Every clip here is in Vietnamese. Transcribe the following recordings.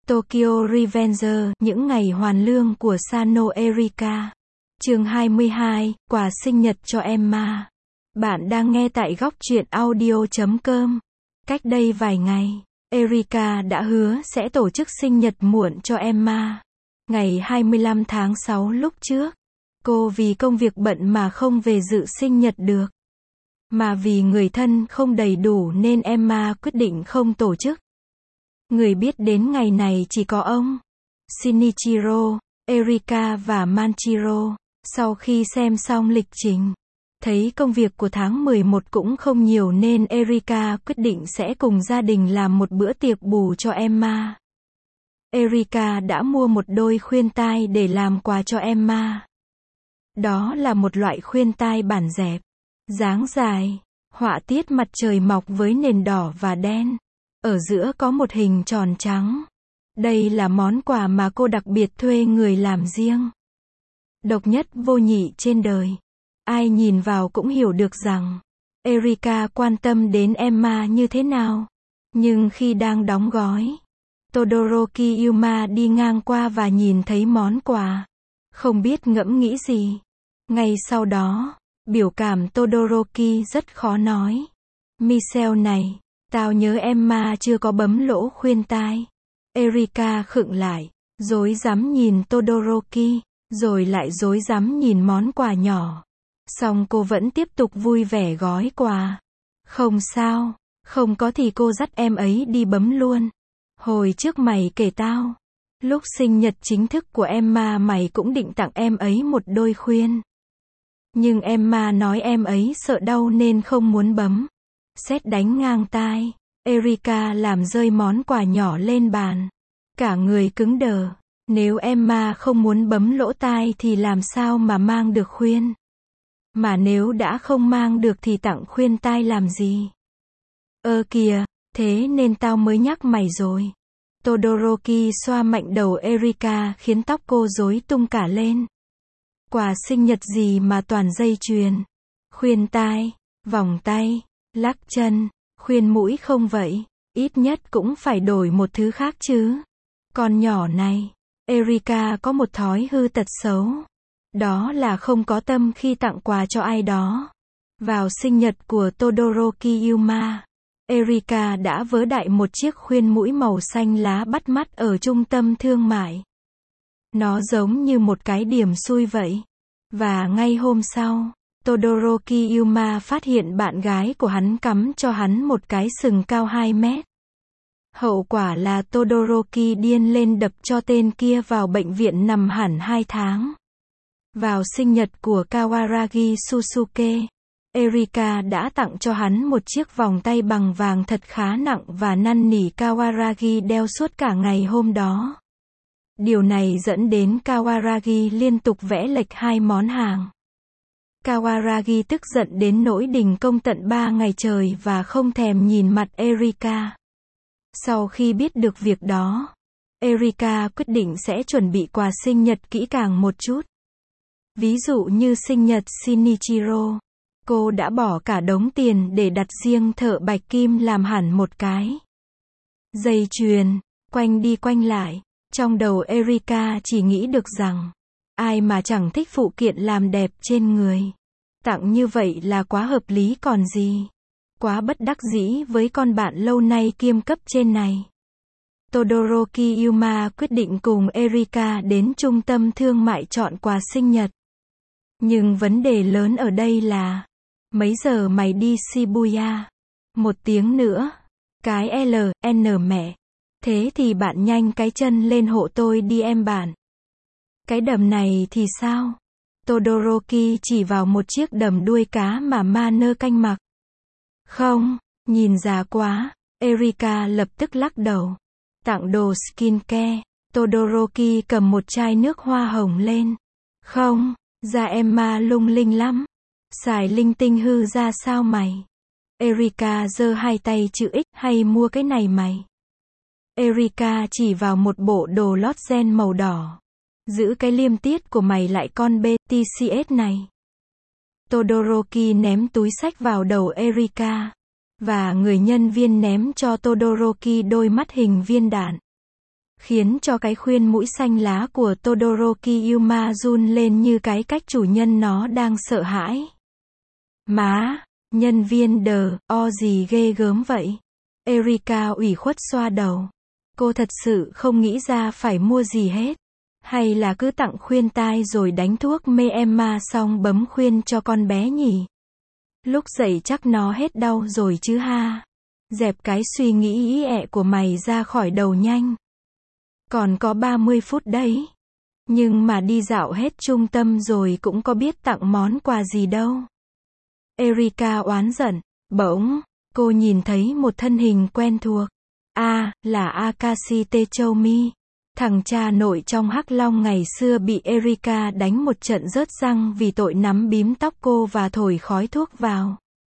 Tokyo Revenger, những ngày hoàn lương của Sano Erika. Chương 22, quà sinh nhật cho Emma. Bạn đang nghe tại góc truyện audio.com. Cách đây vài ngày, Erika đã hứa sẽ tổ chức sinh nhật muộn cho Emma. Ngày 25 tháng 6 lúc trước, cô vì công việc bận mà không về dự sinh nhật được. Mà vì người thân không đầy đủ nên Emma quyết định không tổ chức. Người biết đến ngày này chỉ có ông, Shinichiro, Erika và Manchiro. Sau khi xem xong lịch trình, thấy công việc của tháng 11 cũng không nhiều nên Erika quyết định sẽ cùng gia đình làm một bữa tiệc bù cho Emma. Erika đã mua một đôi khuyên tai để làm quà cho Emma. Đó là một loại khuyên tai bản dẹp, dáng dài, họa tiết mặt trời mọc với nền đỏ và đen. Ở giữa có một hình tròn trắng. Đây là món quà mà cô đặc biệt thuê người làm riêng. Độc nhất vô nhị trên đời. Ai nhìn vào cũng hiểu được rằng Erika quan tâm đến Emma như thế nào. Nhưng khi đang đóng gói, Todoroki Yuma đi ngang qua và nhìn thấy món quà. Không biết ngẫm nghĩ gì. Ngay sau đó, biểu cảm Todoroki rất khó nói. Michelle này, tao nhớ Emma chưa có bấm lỗ khuyên tai. Erika khựng lại, rối rắm nhìn Todoroki, rồi lại rối rắm nhìn món quà nhỏ. Xong cô vẫn tiếp tục vui vẻ gói quà. Không sao, không có thì cô dắt em ấy đi bấm luôn. Hồi trước mày kể tao, lúc sinh nhật chính thức của Emma mày cũng định tặng em ấy một đôi khuyên. Nhưng Emma nói em ấy sợ đau nên không muốn bấm. Sét đánh ngang tai, Erika làm rơi món quà nhỏ lên bàn. Cả người cứng đờ. Nếu Emma không muốn bấm lỗ tai thì làm sao mà mang được khuyên? Mà nếu đã không mang được thì tặng khuyên tai làm gì? Kìa, thế nên tao mới nhắc mày rồi. Todoroki xoa mạnh đầu Erika khiến tóc cô rối tung cả lên. Quà sinh nhật gì mà toàn dây chuyền, khuyên tai, vòng tay, lắc chân, khuyên mũi không vậy? Ít nhất cũng phải đổi một thứ khác chứ. Con nhỏ này, Erika có một thói hư tật xấu. Đó là không có tâm khi tặng quà cho ai đó. Vào sinh nhật của Todoroki Yuma, Erika đã vớ đại một chiếc khuyên mũi màu xanh lá bắt mắt ở trung tâm thương mại. Nó giống như một cái điểm xui vậy. Và ngay hôm sau, Todoroki Yuma phát hiện bạn gái của hắn cắm cho hắn một cái sừng cao 2 mét. Hậu quả là Todoroki điên lên đập cho tên kia vào bệnh viện nằm hẳn 2 tháng. Vào sinh nhật của Kawaragi Susuke, Erika đã tặng cho hắn một chiếc vòng tay bằng vàng thật khá nặng và năn nỉ Kawaragi đeo suốt cả ngày hôm đó. Điều này dẫn đến Kawaragi liên tục vẽ lệch 2 món hàng. Kawaragi tức giận đến nỗi đình công tận 3 ngày trời và không thèm nhìn mặt Erika. Sau khi biết được việc đó, Erika quyết định sẽ chuẩn bị quà sinh nhật kỹ càng một chút. Ví dụ như sinh nhật Shinichiro, cô đã bỏ cả đống tiền để đặt riêng thợ bạch kim làm hẳn một cái dây chuyền, quanh đi quanh lại. Trong đầu Erika chỉ nghĩ được rằng, ai mà chẳng thích phụ kiện làm đẹp trên người. Tặng như vậy là quá hợp lý còn gì. Quá bất đắc dĩ với con bạn lâu nay kiêm cấp trên này. Todoroki Yuma quyết định cùng Erika đến trung tâm thương mại chọn quà sinh nhật. Nhưng vấn đề lớn ở đây là, mấy giờ mày đi Shibuya? 1 tiếng nữa. Cái LN mẹ. Thế thì bạn nhanh cái chân lên hộ tôi đi em bạn. Cái đầm này thì sao? Todoroki chỉ vào một chiếc đầm đuôi cá mà Manơ canh mặc. Không, nhìn già quá. Erika lập tức lắc đầu. Tặng đồ skincare. Todoroki cầm một chai nước hoa hồng lên. Không, da Emma lung linh lắm. Xài linh tinh hư ra sao mày? Erika giơ hai tay chữ X, hay mua cái này mày? Erika chỉ vào một bộ đồ lót ren màu đỏ. Giữ cái liêm tiết của mày lại con BTCS này. Todoroki ném túi xách vào đầu Erika. Và người nhân viên ném cho Todoroki đôi mắt hình viên đạn. khiến cho cái khuyên mũi xanh lá của Todoroki Yuma run lên như cái cách chủ nhân nó đang sợ hãi. Má, nhân viên gì ghê gớm vậy? Erika ủy khuất xoa đầu. Cô thật sự không nghĩ ra phải mua gì hết. Hay là cứ tặng khuyên tai rồi đánh thuốc mê Emma xong bấm khuyên cho con bé nhỉ? Lúc dậy chắc nó hết đau rồi chứ ha. Dẹp cái suy nghĩ ý ẹ của mày ra khỏi đầu nhanh. Còn có 30 phút đấy. Nhưng mà đi dạo hết trung tâm rồi cũng có biết tặng món quà gì đâu. Erika oán giận. Bỗng, cô nhìn thấy một thân hình quen thuộc. Là Akashi Techoumi. Thằng cha nội trong Hắc Long ngày xưa bị Erika đánh một trận rớt răng vì tội nắm bím tóc cô và thổi khói thuốc vào.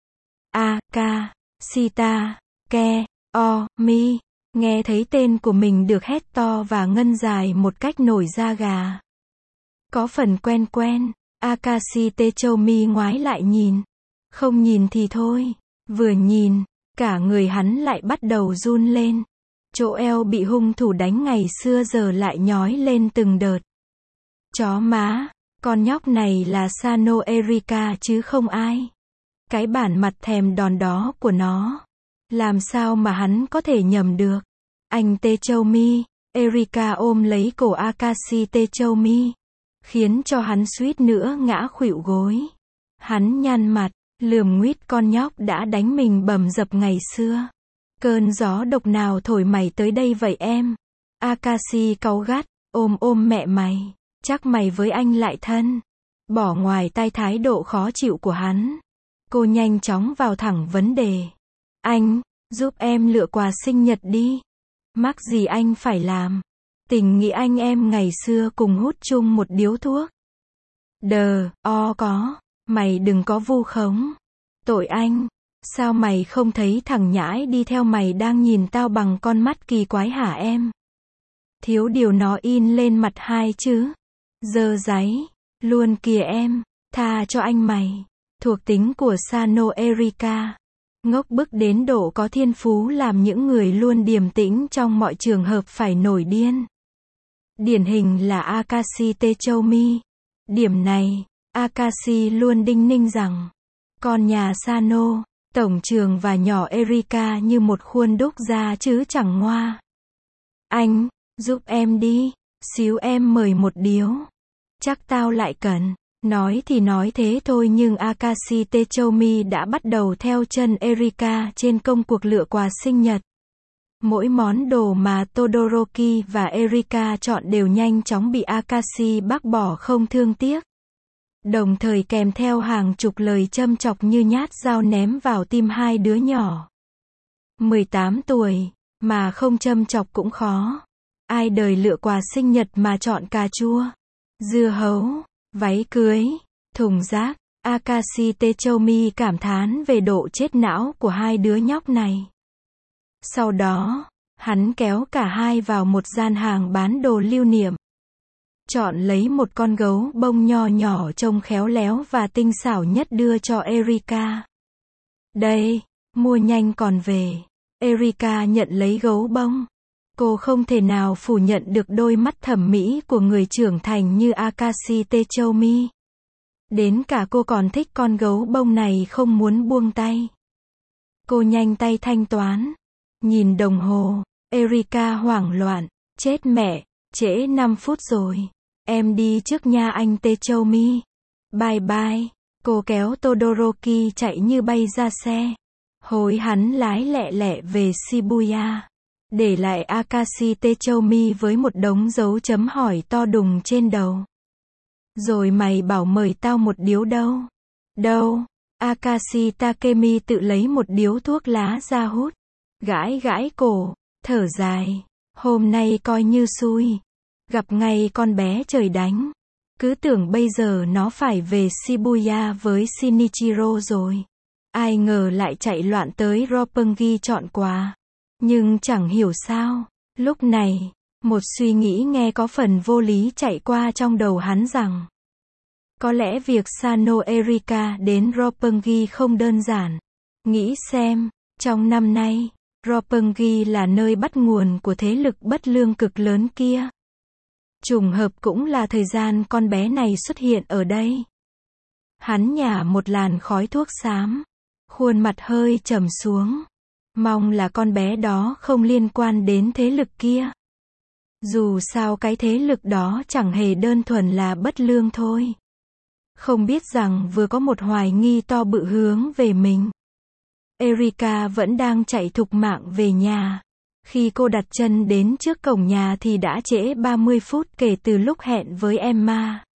Akashita, Mi. Nghe thấy tên của mình được hét to và ngân dài một cách nổi da gà. Có phần quen quen, Akashi Techoumi ngoái lại nhìn. Không nhìn thì thôi, vừa nhìn, cả người hắn lại bắt đầu run lên. Chỗ eo bị hung thủ đánh ngày xưa giờ lại nhói lên từng đợt. Chó má, con nhóc này là Sano Erika chứ không ai. Cái bản mặt thèm đòn đó của nó. Làm sao mà hắn có thể nhầm được? Anh Techoumi, Erika ôm lấy cổ Akashi Techoumi, khiến cho hắn suýt nữa ngã khuỵu gối. Hắn nhăn mặt, lườm nguýt con nhóc đã đánh mình bầm dập ngày xưa. Cơn gió độc nào thổi mày tới đây vậy em? Akashi cáu gắt, ôm mẹ mày. Chắc mày với anh lại thân. Bỏ ngoài tai thái độ khó chịu của hắn. Cô nhanh chóng vào thẳng vấn đề. Anh, giúp em lựa quà sinh nhật đi. Mắc gì anh phải làm? Tình nghĩa anh em ngày xưa cùng hút chung một điếu thuốc. Có. Mày đừng có vu khống. Tội anh. Sao mày không thấy thằng nhãi đi theo mày đang nhìn tao bằng con mắt kỳ quái hả em? Thiếu điều nó in lên mặt hai chứ. Dơ dáy. Luôn kìa em. Tha cho anh mày. Thuộc tính của Sano Erika. Ngốc bức đến độ có thiên phú làm những người luôn điềm tĩnh trong mọi trường hợp phải nổi điên. Điển hình là Akashi Techoumi. Điểm này, Akashi luôn đinh ninh rằng, con nhà Sano, tổng trưởng và nhỏ Erika như một khuôn đúc ra chứ chẳng ngoa. Anh, giúp em đi, xíu em mời một điếu. Chắc tao lại cần. Nói thì nói thế thôi nhưng Akashi Techoumi đã bắt đầu theo chân Erika trên công cuộc lựa quà sinh nhật. Mỗi món đồ mà Todoroki và Erika chọn đều nhanh chóng bị Akashi bác bỏ không thương tiếc. Đồng thời kèm theo hàng chục lời châm chọc như nhát dao ném vào tim hai đứa nhỏ. 18 tuổi, mà không châm chọc cũng khó. Ai đời lựa quà sinh nhật mà chọn cà chua, dưa hấu, váy cưới, thùng rác. Akashi Techoumi cảm thán về độ chết não của hai đứa nhóc này. Sau đó, hắn kéo cả hai vào một gian hàng bán đồ lưu niệm. Chọn lấy một con gấu bông nho nhỏ trông khéo léo và tinh xảo nhất đưa cho Erika. Đây, mua nhanh còn về. Erika nhận lấy gấu bông. Cô không thể nào phủ nhận được đôi mắt thẩm mỹ của người trưởng thành như Akashi Techoumi. Đến cả cô còn thích con gấu bông này không muốn buông tay. Cô nhanh tay thanh toán. Nhìn đồng hồ, Erika hoảng loạn. Chết mẹ, trễ 5 phút rồi. Em đi trước nha anh Techoumi. Bye bye. Cô kéo Todoroki chạy như bay ra xe. Hối hắn lái lẹ lẹ về Shibuya. Để lại Akashi Techoumi với một đống dấu chấm hỏi to đùng trên đầu. Rồi mày bảo mời tao một điếu đâu? Đâu? Akashi Takemi tự lấy một điếu thuốc lá ra hút. Gãi gãi cổ, thở dài. Hôm nay coi như xui. Gặp ngay con bé trời đánh. Cứ tưởng bây giờ nó phải về Shibuya với Shinichiro rồi. Ai ngờ lại chạy loạn tới Roppongi chọn quà. Nhưng chẳng hiểu sao. Lúc này, một suy nghĩ nghe có phần vô lý chạy qua trong đầu hắn rằng, có lẽ việc Sano Erika đến Roppongi không đơn giản. Nghĩ xem, trong năm nay, Roppongi là nơi bắt nguồn của thế lực bất lương cực lớn kia. Trùng hợp cũng là thời gian con bé này xuất hiện ở đây. Hắn nhả một làn khói thuốc xám. Khuôn mặt hơi trầm xuống. Mong là con bé đó không liên quan đến thế lực kia. Dù sao cái thế lực đó chẳng hề đơn thuần là bất lương thôi. Không biết rằng vừa có một hoài nghi to bự hướng về mình. Erika vẫn đang chạy thục mạng về nhà. Khi cô đặt chân đến trước cổng nhà thì đã trễ 30 phút kể từ lúc hẹn với Emma.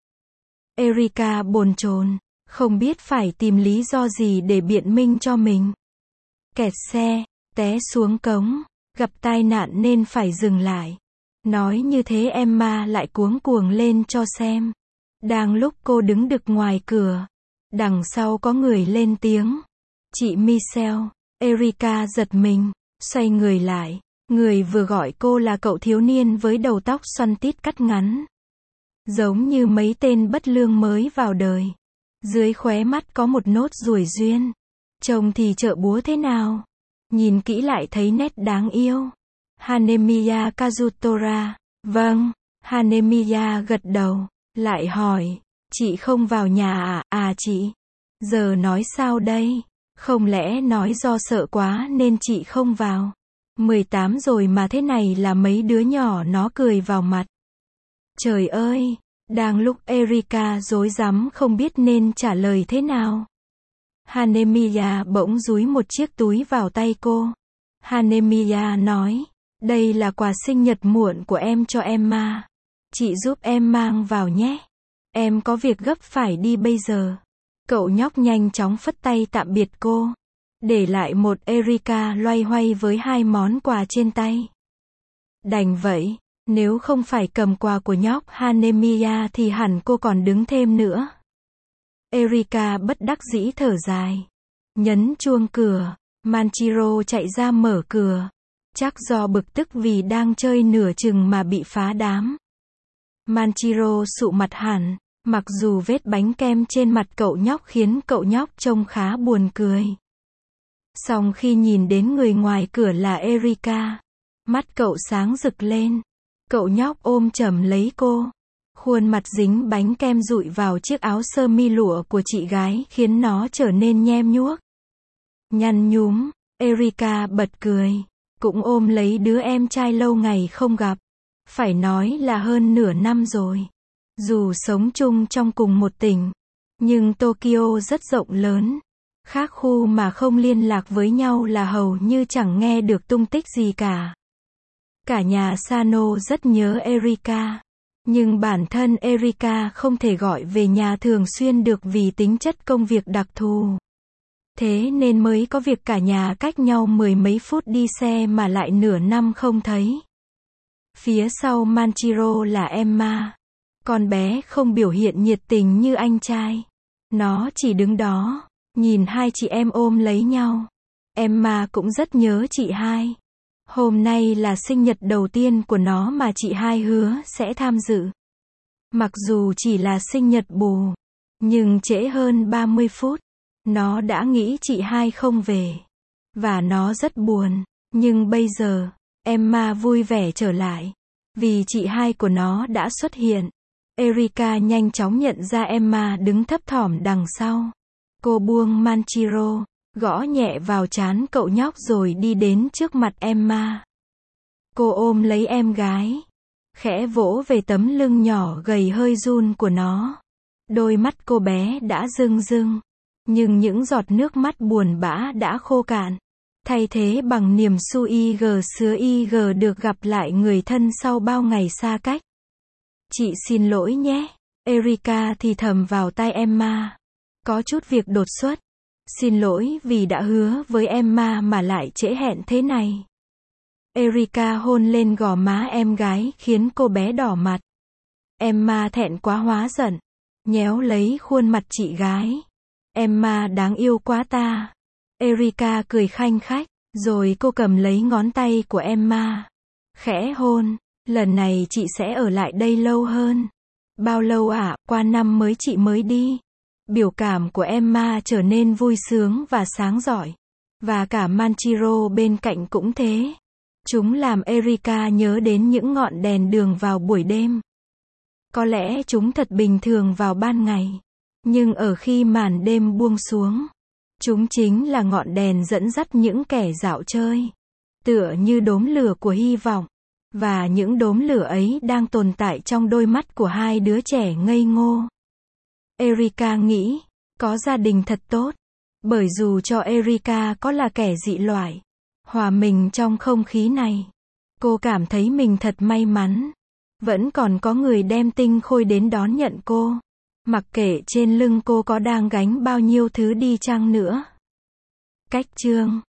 Erika bồn chồn, không biết phải tìm lý do gì để biện minh cho mình. Kẹt xe, té xuống cống, gặp tai nạn nên phải dừng lại. Nói như thế Emma lại cuống cuồng lên cho xem. Đang lúc cô đứng đực ngoài cửa, đằng sau có người lên tiếng. Chị Michelle. Erika giật mình, xoay người lại. Người vừa gọi cô là cậu thiếu niên với đầu tóc xoăn tít cắt ngắn. Giống như mấy tên bất lương mới vào đời. Dưới khóe mắt có một nốt ruồi duyên. Trông thì chợ búa thế nào? Nhìn kỹ lại thấy nét đáng yêu. Hanemiya Kazutora. Vâng. Hanemiya gật đầu. Lại hỏi. Chị không vào nhà à? À chị. Giờ nói sao đây? Không lẽ nói do sợ quá nên chị không vào? 18 rồi mà thế này là mấy đứa nhỏ nó cười vào mặt. Trời ơi! Đang lúc Erika rối rắm không biết nên trả lời thế nào. Hanemiya bỗng dúi một chiếc túi vào tay cô. Hanemiya nói, đây là quà sinh nhật muộn của em cho Emma. Chị giúp em mang vào nhé. Em có việc gấp phải đi bây giờ. Cậu nhóc nhanh chóng phất tay tạm biệt cô. Để lại một Erika loay hoay với hai món quà trên tay. Đành vậy, nếu không phải cầm quà của nhóc Hanemiya thì hẳn cô còn đứng thêm nữa. Erika bất đắc dĩ thở dài. Nhấn chuông cửa, Manchiro chạy ra mở cửa. Chắc do bực tức vì đang chơi nửa chừng mà bị phá đám. Manchiro sụ mặt hẳn, mặc dù vết bánh kem trên mặt cậu nhóc khiến cậu nhóc trông khá buồn cười. Song khi nhìn đến người ngoài cửa là Erika, mắt cậu sáng rực lên. Cậu nhóc ôm chầm lấy cô. Khuôn mặt dính bánh kem dụi vào chiếc áo sơ mi lụa của chị gái khiến nó trở nên nhem nhuốc. Nhăn nhúm, Erika bật cười. Cũng ôm lấy đứa em trai lâu ngày không gặp. Phải nói là hơn nửa năm rồi. Dù sống chung trong cùng một tỉnh, nhưng Tokyo rất rộng lớn. Khác khu mà không liên lạc với nhau là hầu như chẳng nghe được tung tích gì cả. Cả nhà Sano rất nhớ Erika. Nhưng bản thân Erika không thể gọi về nhà thường xuyên được vì tính chất công việc đặc thù. Thế nên mới có việc cả nhà cách nhau mười mấy phút đi xe mà lại nửa năm không thấy. Phía sau Manchiro là Emma. Con bé không biểu hiện nhiệt tình như anh trai. Nó chỉ đứng đó, nhìn hai chị em ôm lấy nhau. Emma cũng rất nhớ chị hai. Hôm nay là sinh nhật đầu tiên của nó mà chị hai hứa sẽ tham dự. Mặc dù chỉ là sinh nhật bù, nhưng trễ hơn 30 phút, nó đã nghĩ chị hai không về. Và nó rất buồn, nhưng bây giờ, Emma vui vẻ trở lại. Vì chị hai của nó đã xuất hiện. Erika nhanh chóng nhận ra Emma đứng thấp thỏm đằng sau. Cô buông Manchiro, gõ nhẹ vào trán cậu nhóc rồi đi đến trước mặt Emma. Cô ôm lấy em gái, khẽ vỗ về tấm lưng nhỏ gầy hơi run của nó. Đôi mắt cô bé đã rưng rưng, nhưng những giọt nước mắt buồn bã đã khô cạn, thay thế bằng niềm sứa IG được gặp lại người thân sau bao ngày xa cách. Chị xin lỗi nhé, Erika thì thầm vào tai Emma. Có chút việc đột xuất. Xin lỗi vì đã hứa với Emma mà lại trễ hẹn thế này. Erika hôn lên gò má em gái khiến cô bé đỏ mặt. Emma thẹn quá hóa giận, nhéo lấy khuôn mặt chị gái. Emma đáng yêu quá ta. Erika cười khanh khách, rồi cô cầm lấy ngón tay của Emma. Khẽ hôn, lần này chị sẽ ở lại đây lâu hơn. Bao lâu ạ? Qua năm mới chị mới đi. Biểu cảm của Emma trở nên vui sướng và sáng rọi. Và cả Manchiro bên cạnh cũng thế. Chúng làm Erika nhớ đến những ngọn đèn đường vào buổi đêm. Có lẽ chúng thật bình thường vào ban ngày. Nhưng ở khi màn đêm buông xuống, chúng chính là ngọn đèn dẫn dắt những kẻ dạo chơi. Tựa như đốm lửa của hy vọng. Và những đốm lửa ấy đang tồn tại trong đôi mắt của hai đứa trẻ ngây ngô. Erika nghĩ, có gia đình thật tốt. Bởi dù cho Erika có là kẻ dị loại, hòa mình trong không khí này, cô cảm thấy mình thật may mắn. Vẫn còn có người đem tinh khôi đến đón nhận cô. Mặc kệ trên lưng cô có đang gánh bao nhiêu thứ đi chăng nữa. Cách chương